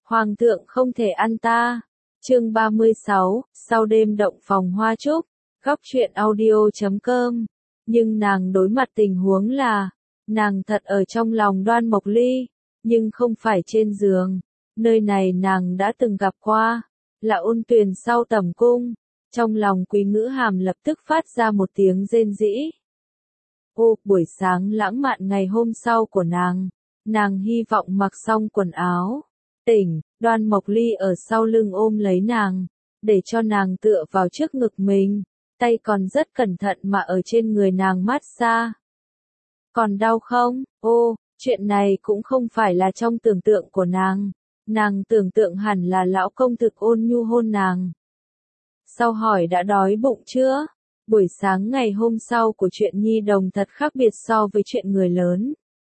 Hoàng thượng không thể ăn ta. Chương 36, sau đêm động phòng hoa trúc, góc truyện audio.com. Nhưng nàng đối mặt tình huống là, nàng thật ở trong lòng Đoan Mộc Ly, nhưng không phải trên giường. Nơi này nàng đã từng gặp qua, là Ôn Tuyền sau tẩm cung. Trong lòng Quý Ngữ Hàm lập tức phát ra một tiếng rên rỉ. Ô, buổi sáng lãng mạn ngày hôm sau của nàng hy vọng mặc xong quần áo. Tỉnh, Đoan Mộc Ly ở sau lưng ôm lấy nàng, để cho nàng tựa vào trước ngực mình, tay còn rất cẩn thận mà ở trên người nàng mát xa. Còn đau không? Ô, chuyện này cũng không phải là trong tưởng tượng của nàng tưởng tượng hẳn là lão công thực ôn nhu hôn nàng. Sau hỏi đã đói bụng chưa? Buổi sáng ngày hôm sau của chuyện nhi đồng thật khác biệt so với chuyện người lớn.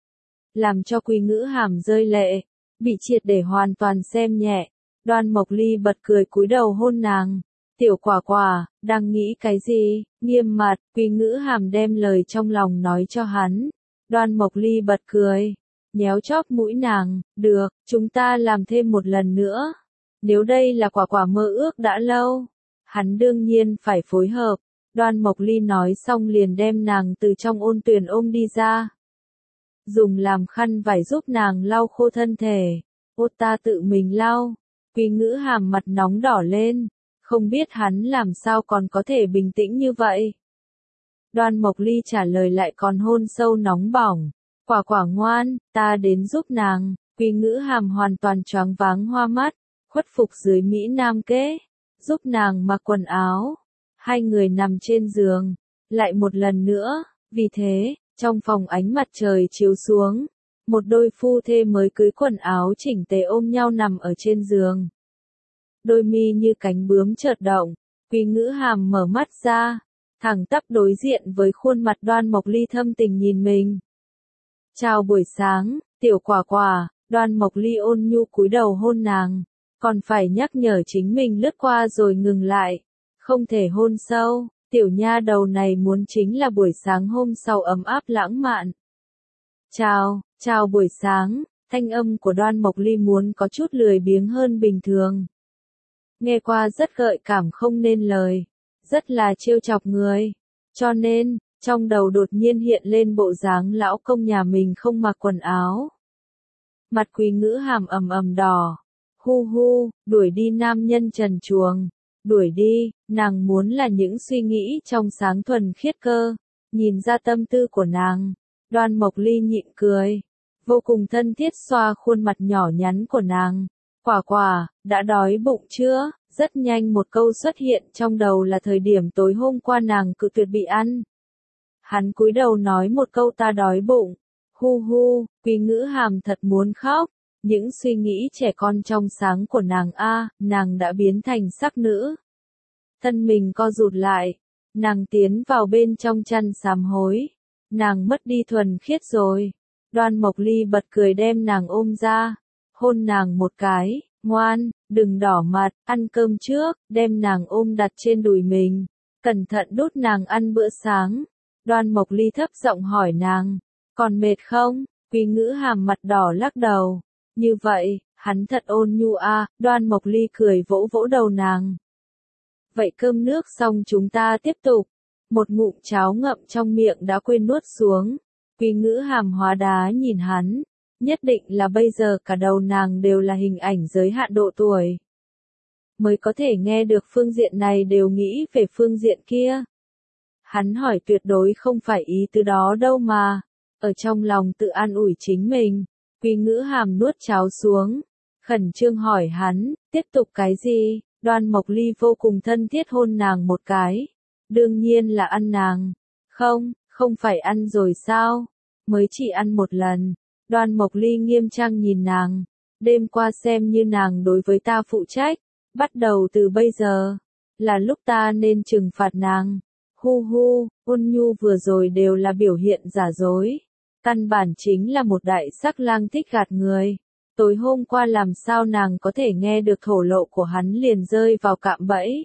Làm cho Quý Ngữ Hàm rơi lệ, bị triệt để hoàn toàn xem nhẹ. Đoan Mộc Ly bật cười cúi đầu hôn nàng. Tiểu Quả Quả, đang nghĩ cái gì? Nghiêm mặt, Quý Ngữ Hàm đem lời trong lòng nói cho hắn. Đoan Mộc Ly bật cười, nhéo chóp mũi nàng, được, chúng ta làm thêm một lần nữa. Nếu đây là Quả Quả mơ ước đã lâu, hắn đương nhiên phải phối hợp. Đoan Mộc Ly nói xong liền đem nàng từ trong Ôn Tuyền ôm đi ra. Dùng làm khăn vải giúp nàng lau khô thân thể. Ô, ta tự mình lau. Quý Ngữ Hàm mặt nóng đỏ lên, không biết hắn làm sao còn có thể bình tĩnh như vậy. Đoan Mộc Ly trả lời lại còn hôn sâu nóng bỏng. Quả Quả ngoan, ta đến giúp nàng. Quý Ngữ Hàm hoàn toàn choáng váng hoa mắt, khuất phục dưới Mỹ Nam kế, giúp nàng mặc quần áo. Hai người nằm trên giường, lại một lần nữa. Vì thế, trong phòng ánh mặt trời chiếu xuống, một đôi phu thê mới cưới quần áo chỉnh tề ôm nhau nằm ở trên giường. Đôi mi như cánh bướm chợt động, Quý Ngữ Hàm mở mắt ra, thẳng tắp đối diện với khuôn mặt Đoan Mộc Ly thâm tình nhìn mình. Chào buổi sáng, Tiểu Quả Quả. Đoan Mộc Ly ôn nhu cúi đầu hôn nàng, còn phải nhắc nhở chính mình lướt qua rồi ngừng lại. Không thể hôn sâu, tiểu nha đầu này muốn chính là buổi sáng hôm sau ấm áp lãng mạn. Chào buổi sáng, thanh âm của Đoan Mộc Ly muốn có chút lười biếng hơn bình thường. Nghe qua rất gợi cảm không nên lời, rất là trêu chọc người. Cho nên, trong đầu đột nhiên hiện lên bộ dáng lão công nhà mình không mặc quần áo. Mặt Quý Ngữ Hàm ầm đỏ. Hu, đuổi đi nam nhân trần truồng. Đuổi đi, nàng muốn là những suy nghĩ trong sáng thuần khiết cơ. Nhìn ra tâm tư của nàng, Đoan Mộc Ly nhịn cười, vô cùng thân thiết xoa khuôn mặt nhỏ nhắn của nàng. Quả Quả, đã đói bụng chưa? Rất nhanh một câu xuất hiện trong đầu là thời điểm tối hôm qua nàng cự tuyệt bị ăn. Hắn cúi đầu nói một câu ta đói bụng. Hu, Quý Ngữ Hàm thật muốn khóc. Những suy nghĩ trẻ con trong sáng của nàng đã biến thành sắc nữ. Thân mình co rụt lại, nàng tiến vào bên trong chăn sám hối. Nàng mất đi thuần khiết rồi. Đoan Mộc Ly bật cười đem nàng ôm ra, hôn nàng một cái, ngoan, đừng đỏ mặt, ăn cơm trước, đem nàng ôm đặt trên đùi mình, cẩn thận đút nàng ăn bữa sáng. Đoan Mộc Ly thấp giọng hỏi nàng, còn mệt không? Quý Ngữ Hàm mặt đỏ lắc đầu. Như vậy, hắn thật ôn nhu a. Đoan Mộc Ly cười vỗ vỗ đầu nàng. Vậy cơm nước xong chúng ta tiếp tục. Một ngụm cháo ngậm trong miệng đã quên nuốt xuống. Quý Ngữ Hàm hóa đá nhìn hắn. Nhất định là bây giờ cả đầu nàng đều là hình ảnh giới hạn độ tuổi. Mới có thể nghe được phương diện này đều nghĩ về phương diện kia. Hắn hỏi tuyệt đối không phải ý tứ đó đâu mà. Ở trong lòng tự an ủi chính mình. Quý Ngữ Hàm nuốt cháo xuống, khẩn trương hỏi hắn, tiếp tục cái gì? Đoan Mộc Ly vô cùng thân thiết hôn nàng một cái. Đương nhiên là ăn nàng. Không phải ăn rồi sao? Mới chỉ ăn một lần. Đoan Mộc Ly nghiêm trang nhìn nàng. Đêm qua xem như nàng đối với ta phụ trách. Bắt đầu từ bây giờ, là lúc ta nên trừng phạt nàng. Hu, ôn nhu vừa rồi đều là biểu hiện giả dối. Căn bản chính là một đại sắc lang thích gạt người. Tối hôm qua làm sao nàng có thể nghe được thổ lộ của hắn liền rơi vào cạm bẫy.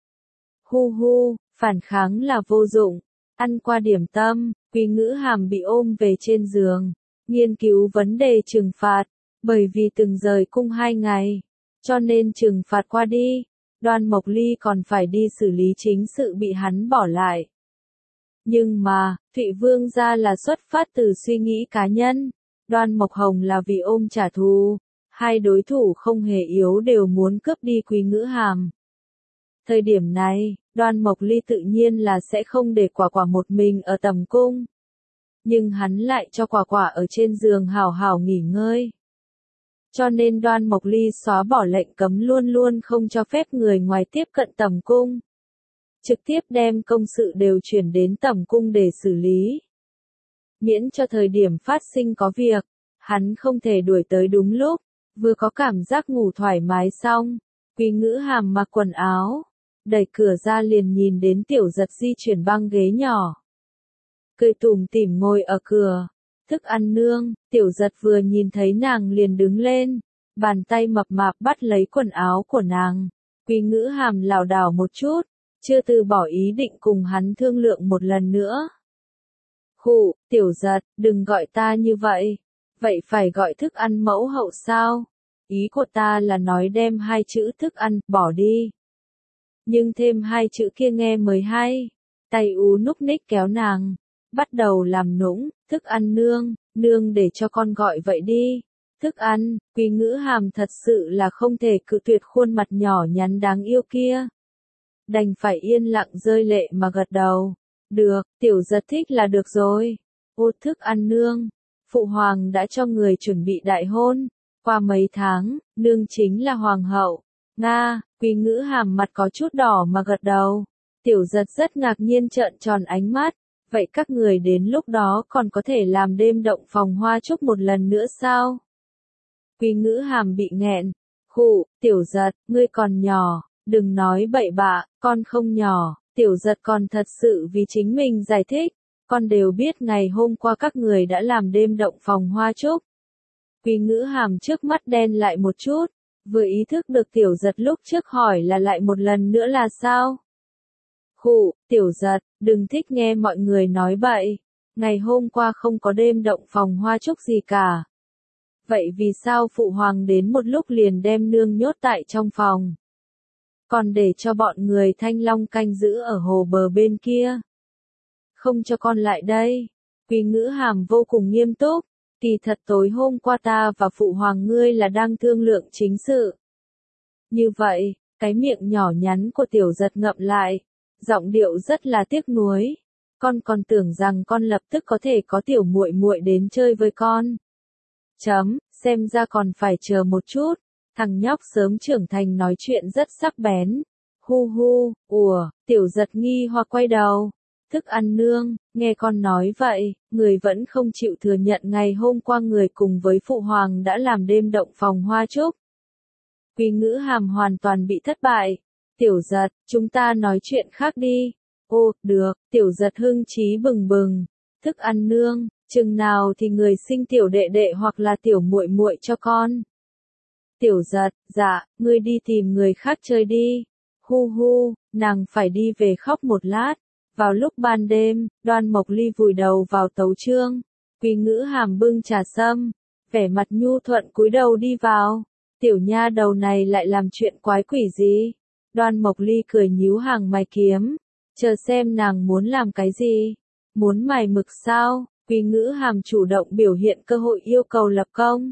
Hu, phản kháng là vô dụng. Ăn qua điểm tâm, Quý Ngữ Hàm bị ôm về trên giường. Nghiên cứu vấn đề trừng phạt. Bởi vì từng rời cung 2 ngày, cho nên trừng phạt qua đi, Đoan Mộc Ly còn phải đi xử lý chính sự bị hắn bỏ lại. Nhưng mà, Thụy Vương gia là xuất phát từ suy nghĩ cá nhân, Đoan Mộc Hồng là vì ôm trả thù, hai đối thủ không hề yếu đều muốn cướp đi Quý Ngữ Hàm. Thời điểm này, Đoan Mộc Ly tự nhiên là sẽ không để Quả Quả một mình ở tầm cung. Nhưng hắn lại cho Quả Quả ở trên giường hào hào nghỉ ngơi. Cho nên Đoan Mộc Ly xóa bỏ lệnh cấm luôn luôn không cho phép người ngoài tiếp cận tầm cung. Trực tiếp đem công sự đều chuyển đến tầm cung để xử lý. Miễn cho thời điểm phát sinh có việc, hắn không thể đuổi tới đúng lúc, vừa có cảm giác ngủ thoải mái xong, Quý Ngữ Hàm mặc quần áo, đẩy cửa ra liền nhìn đến Tiểu Giật di chuyển băng ghế nhỏ. Cười tủm tỉm ngồi ở cửa, thức ăn nương, Tiểu Giật vừa nhìn thấy nàng liền đứng lên, bàn tay mập mạp bắt lấy quần áo của nàng, Quý Ngữ Hàm lảo đảo một chút, chưa từ bỏ ý định cùng hắn thương lượng một lần nữa. Khụ, Tiểu Giật, đừng gọi ta như vậy. Vậy phải gọi thức ăn mẫu hậu sao? Ý của ta là nói đem 2 chữ thức ăn, bỏ đi. Nhưng thêm 2 chữ kia nghe mới hay. Tay ú núc ních kéo nàng. Bắt đầu làm nũng, thức ăn nương, nương để cho con gọi vậy đi. Thức ăn, Quý Ngữ Hàm thật sự là không thể cự tuyệt khuôn mặt nhỏ nhắn đáng yêu kia. Đành phải yên lặng rơi lệ mà gật đầu. Được, Tiểu Giật thích là được rồi. Ô thức ăn nương. Phụ hoàng đã cho người chuẩn bị đại hôn. Qua mấy tháng, nương chính là hoàng hậu. Nga, Quý Ngữ Hàm mặt có chút đỏ mà gật đầu. Tiểu Giật rất ngạc nhiên trợn tròn ánh mắt. Vậy các người đến lúc đó còn có thể làm đêm động phòng hoa chúc một lần nữa sao? Quý Ngữ Hàm bị nghẹn. Khụ, Tiểu Giật, ngươi còn nhỏ, đừng nói bậy bạ, con không nhỏ. Tiểu Giật còn thật sự vì chính mình giải thích. Con đều biết ngày hôm qua các người đã làm đêm động phòng hoa chúc. Quý Ngữ Hàm trước mắt đen lại một chút, vừa ý thức được Tiểu Giật lúc trước hỏi là lại một lần nữa là sao? Khụ, Tiểu Giật, đừng thích nghe mọi người nói bậy. Ngày hôm qua không có đêm động phòng hoa chúc gì cả. Vậy vì sao phụ hoàng đến một lúc liền đem nương nhốt tại trong phòng? Còn để cho bọn người Thanh Long canh giữ ở hồ bờ bên kia. Không cho con lại đây. Quý Ngữ Hàm vô cùng nghiêm túc. Kỳ thật tối hôm qua ta và phụ hoàng ngươi là đang thương lượng chính sự. Như vậy, cái miệng nhỏ nhắn của Tiểu Giật ngậm lại. Giọng điệu rất là tiếc nuối. Con còn tưởng rằng con lập tức có thể có tiểu muội muội đến chơi với con. Xem ra còn phải chờ một chút. Thằng nhóc sớm trưởng thành nói chuyện rất sắc bén. Hu hu, Tiểu Giật nghi hoặc quay đầu. Thức ăn nương, nghe con nói vậy, người vẫn không chịu thừa nhận ngày hôm qua người cùng với phụ hoàng đã làm đêm động phòng hoa chúc. Quý Ngữ Hàm hoàn toàn bị thất bại. Tiểu Giật, chúng ta nói chuyện khác đi. Ô, được, Tiểu Giật hưng chí bừng bừng. Thức ăn nương, chừng nào thì người sinh tiểu đệ đệ hoặc là tiểu muội muội cho con. Tiểu Giật, dạ, ngươi đi tìm người khác chơi đi. Hu hu, nàng phải đi về khóc một lát. Vào lúc ban đêm, Đoan Mộc Ly vùi đầu vào tấu chương. Quý Ngữ Hàm bưng trà sâm, vẻ mặt nhu thuận cúi đầu đi vào. Tiểu nha đầu này lại làm chuyện quái quỷ gì? Đoan Mộc Ly cười nhíu hàng mày kiếm. Chờ xem nàng muốn làm cái gì? Muốn mài mực sao? Quý Ngữ Hàm chủ động biểu hiện cơ hội yêu cầu lập công.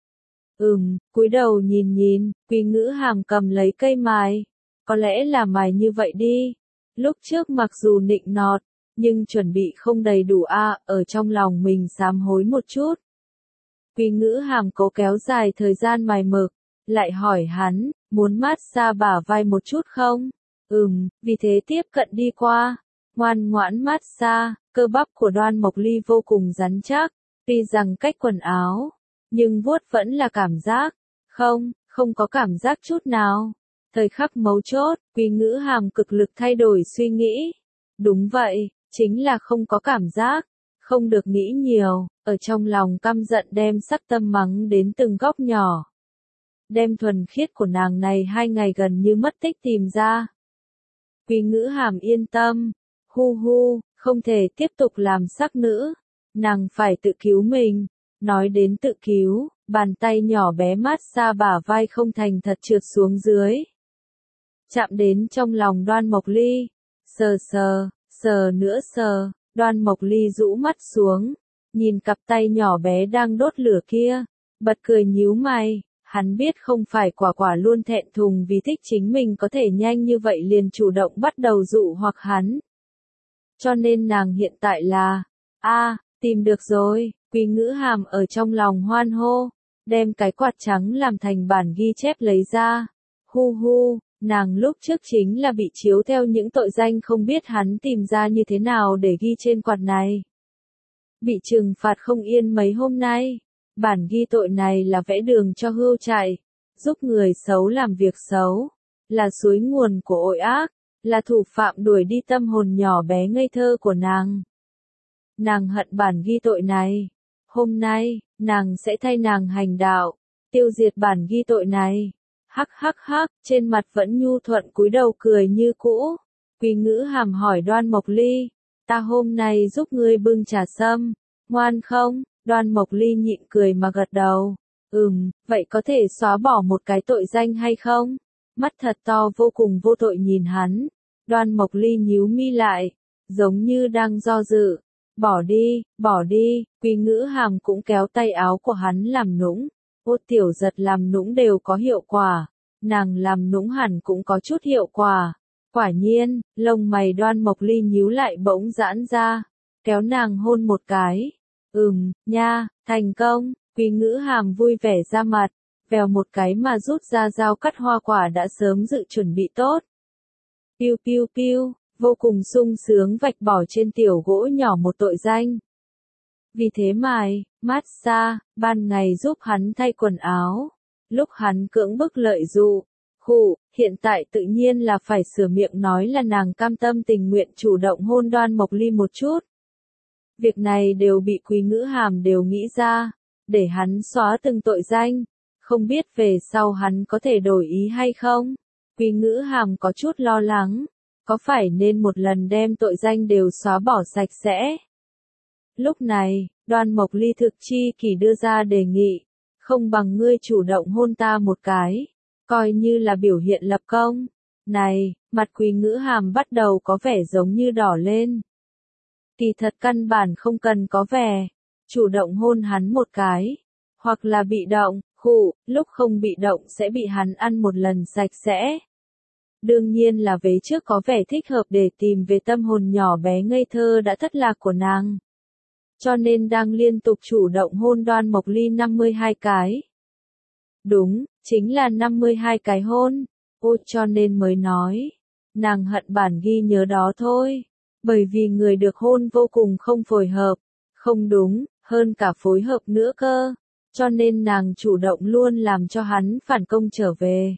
Cúi đầu nhìn, Quý Ngữ Hàm cầm lấy cây mài. Có lẽ là mài như vậy đi. Lúc trước mặc dù nịnh nọt, nhưng chuẩn bị không đầy đủ ở trong lòng mình sám hối một chút. Quý Ngữ Hàm cố kéo dài thời gian mài mực, lại hỏi hắn, muốn mát xa bả vai một chút không? Vì thế tiếp cận đi qua, ngoan ngoãn mát xa, cơ bắp của Đoan Mộc Ly vô cùng rắn chắc, tuy rằng cách quần áo, nhưng vuốt vẫn là cảm giác, không có cảm giác chút nào. Thời khắc mấu chốt, Quý Ngữ Hàm cực lực thay đổi suy nghĩ. Đúng vậy, chính là không có cảm giác, không được nghĩ nhiều, ở trong lòng căm giận đem sắc tâm mắng đến từng góc nhỏ. Đem thuần khiết của nàng này 2 ngày gần như mất tích tìm ra. Quý Ngữ Hàm yên tâm, hu hu, không thể tiếp tục làm sắc nữ, nàng phải tự cứu mình. Nói đến tự cứu, Bàn tay nhỏ bé mát xa bả vai không thành thật trượt xuống dưới. Chạm đến trong lòng Đoan Mộc Ly. Sờ sờ, sờ nữa sờ, Đoan Mộc Ly rũ mắt xuống. Nhìn cặp tay nhỏ bé đang đốt lửa kia. Bật cười nhíu mày. Hắn biết không phải quả quả luôn thẹn thùng vì thích chính mình có thể nhanh như vậy liền chủ động bắt đầu dụ hoặc hắn. Cho nên nàng hiện tại là, tìm được rồi, Quý Ngữ Hàm ở trong lòng hoan hô, đem cái quạt trắng làm thành bản ghi chép lấy ra. Hu hu, nàng lúc trước chính là bị chiếu theo những tội danh không biết hắn tìm ra như thế nào để ghi trên quạt này. Bị trừng phạt không yên mấy hôm nay. Bản ghi tội này là vẽ đường cho hươu chạy, giúp người xấu làm việc xấu, là suối nguồn của tội ác, là thủ phạm đuổi đi tâm hồn nhỏ bé ngây thơ của nàng. Nàng hận bản ghi tội này. Hôm nay, nàng sẽ thay nàng hành đạo, tiêu diệt bản ghi tội này. Hắc hắc hắc, trên mặt vẫn nhu thuận cúi đầu cười như cũ. Quý Ngữ Hàm hỏi Đoan Mộc Ly, ta hôm nay giúp ngươi bưng trà sâm, ngoan không? Đoan Mộc Ly nhịn cười mà gật đầu. Vậy có thể xóa bỏ một cái tội danh hay không? Mắt thật to vô cùng vô tội nhìn hắn. Đoan Mộc Ly nhíu mi lại, giống như đang do dự. Bỏ đi, Quý Ngữ Hàm cũng kéo tay áo của hắn làm nũng. Ô Tiểu Giật làm nũng đều có hiệu quả. Nàng làm nũng hẳn cũng có chút hiệu quả. Quả nhiên, lông mày Đoan Mộc Ly nhíu lại bỗng giãn ra. Kéo nàng hôn một cái. Nha, thành công, Quý Ngữ Hàm vui vẻ ra mặt, vèo một cái mà rút ra dao cắt hoa quả đã sớm dự chuẩn bị tốt. Piu piu piu, vô cùng sung sướng vạch bỏ trên tiểu gỗ nhỏ một tội danh. Vì thế mài, mát xa, ban ngày giúp hắn thay quần áo, lúc hắn cưỡng bức lợi dụ, hiện tại tự nhiên là phải sửa miệng nói là nàng cam tâm tình nguyện chủ động hôn Đoan Mộc Ly một chút. Việc này đều bị Quý Ngữ Hàm đều nghĩ ra, để hắn xóa từng tội danh, không biết về sau hắn có thể đổi ý hay không. Quý Ngữ Hàm có chút lo lắng, có phải nên một lần đem tội danh đều xóa bỏ sạch sẽ. Lúc này, Đoan Mộc Ly thực chi kỷ đưa ra đề nghị, không bằng ngươi chủ động hôn ta một cái, coi như là biểu hiện lập công. Này, mặt Quý Ngữ Hàm bắt đầu có vẻ giống như đỏ lên. Kỳ thật căn bản không cần có vẻ, chủ động hôn hắn một cái, hoặc là bị động, lúc không bị động sẽ bị hắn ăn một lần sạch sẽ. Đương nhiên là vế trước có vẻ thích hợp để tìm về tâm hồn nhỏ bé ngây thơ đã thất lạc của nàng. Cho nên đang liên tục chủ động hôn Đoan Mộc Ly 52 cái. Đúng, chính là 52 cái hôn, cho nên mới nói, nàng hận bản ghi nhớ đó thôi. Bởi vì người được hôn vô cùng không phối hợp, không đúng, hơn cả phối hợp nữa cơ, cho nên nàng chủ động luôn làm cho hắn phản công trở về.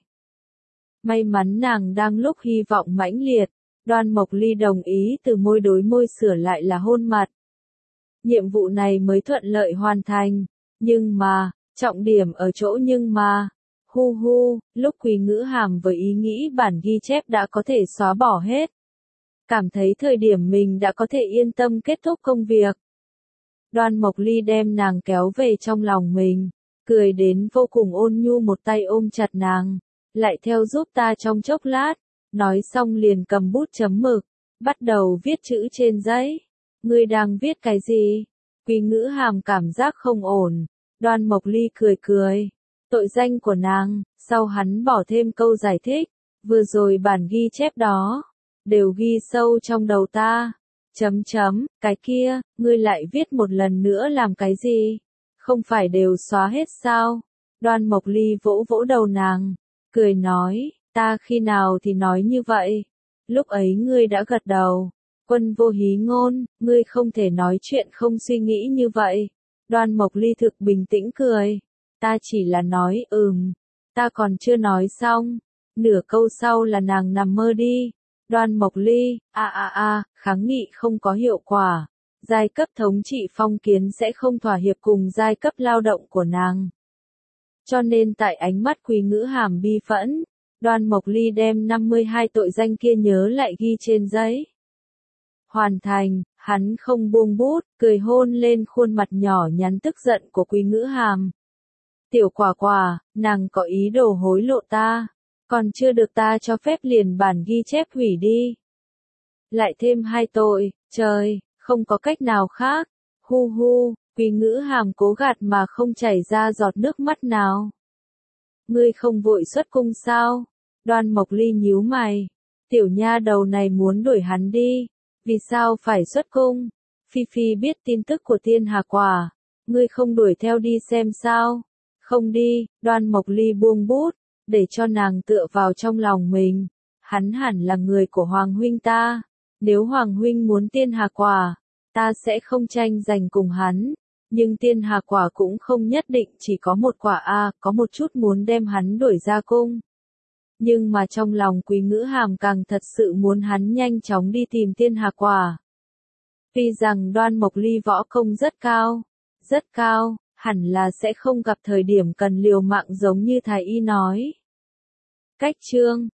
May mắn nàng đang lúc hy vọng mãnh liệt, Đoan Mộc Ly đồng ý từ môi đối môi sửa lại là hôn mặt. Nhiệm vụ này mới thuận lợi hoàn thành, nhưng mà, trọng điểm ở chỗ nhưng mà, lúc Quý Ngữ Hàm với ý nghĩ bản ghi chép đã có thể xóa bỏ hết. Cảm thấy thời điểm mình đã có thể yên tâm kết thúc công việc. Đoan Mộc Ly đem nàng kéo về trong lòng mình, cười đến vô cùng ôn nhu một tay ôm chặt nàng, lại theo giúp ta trong chốc lát, nói xong liền cầm bút chấm mực, bắt đầu viết chữ trên giấy. Ngươi đang viết cái gì? Quý Ngữ Hàm cảm giác không ổn, Đoan Mộc Ly cười cười, tội danh của nàng, sau hắn bỏ thêm câu giải thích, vừa rồi bản ghi chép đó đều ghi sâu trong đầu ta. Cái kia, ngươi lại viết một lần nữa làm cái gì? Không phải đều xóa hết sao? Đoan Mộc Ly vỗ vỗ đầu nàng, cười nói, ta khi nào thì nói như vậy? Lúc ấy ngươi đã gật đầu. Quân vô hí ngôn, ngươi không thể nói chuyện không suy nghĩ như vậy. Đoan Mộc Ly thực bình tĩnh cười. Ta chỉ là nói ta còn chưa nói xong. Nửa câu sau là nàng nằm mơ đi. Đoan Mộc Ly, kháng nghị không có hiệu quả. Giai cấp thống trị phong kiến sẽ không thỏa hiệp cùng giai cấp lao động của nàng. Cho nên tại ánh mắt Quý Ngữ Hàm bi phẫn, Đoan Mộc Ly đem 52 tội danh kia nhớ lại ghi trên giấy. Hoàn thành, hắn không buông bút, cười hôn lên khuôn mặt nhỏ nhắn tức giận của Quý Ngữ Hàm. Tiểu Quả Quả, nàng có ý đồ hối lộ ta, còn chưa được ta cho phép liền bản ghi chép hủy đi. Lại thêm 2 tội, trời, không có cách nào khác. Hu hu, Quý Ngữ Hàm cố gạt mà không chảy ra giọt nước mắt nào. Ngươi không vội xuất cung sao? Đoan Mộc Ly nhíu mày. Tiểu nha đầu này muốn đuổi hắn đi. Vì sao phải xuất cung? Phi Phi biết tin tức của Tiên Hà Quả. Ngươi không đuổi theo đi xem sao? Không đi, Đoan Mộc Ly buông bút, để cho nàng tựa vào trong lòng mình. Hắn hẳn là người của Hoàng huynh ta. Nếu Hoàng huynh muốn Tiên Hà Quả, ta sẽ không tranh giành cùng hắn. Nhưng Tiên Hà Quả cũng không nhất định chỉ có một quả a, có một chút muốn đem hắn đuổi ra cung. Nhưng mà trong lòng Quý Ngữ Hàm càng thật sự muốn hắn nhanh chóng đi tìm Tiên Hà Quả. Tuy rằng Đoan Mộc Ly võ công rất cao, hẳn là sẽ không gặp thời điểm cần liều mạng giống như Thái Y nói. Cách chương